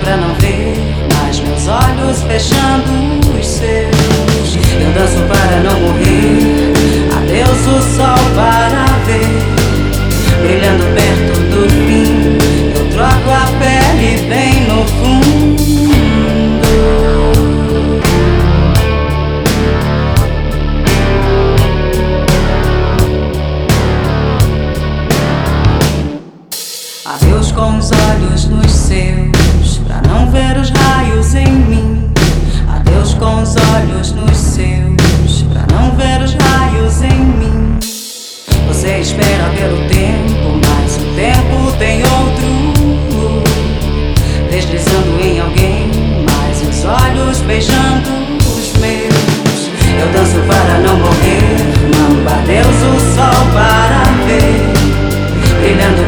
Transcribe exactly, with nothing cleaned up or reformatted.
pra não ver, mas meus olhos fechando os seus. Eu danço para não morrer, adeus o sol para ver. Brilhando perto do fim, eu troco a pele bem no fundo. Adeus com os olhos nos seus, pra não ver os raios em mim. Adeus com os olhos nos seus, pra não ver os raios em mim. Você espera pelo tempo, mas o tempo tem outro, deslizando em alguém, mas os olhos beijando os meus. Eu danço para não morrer, mamba, adeus o sol para ver. Brilhando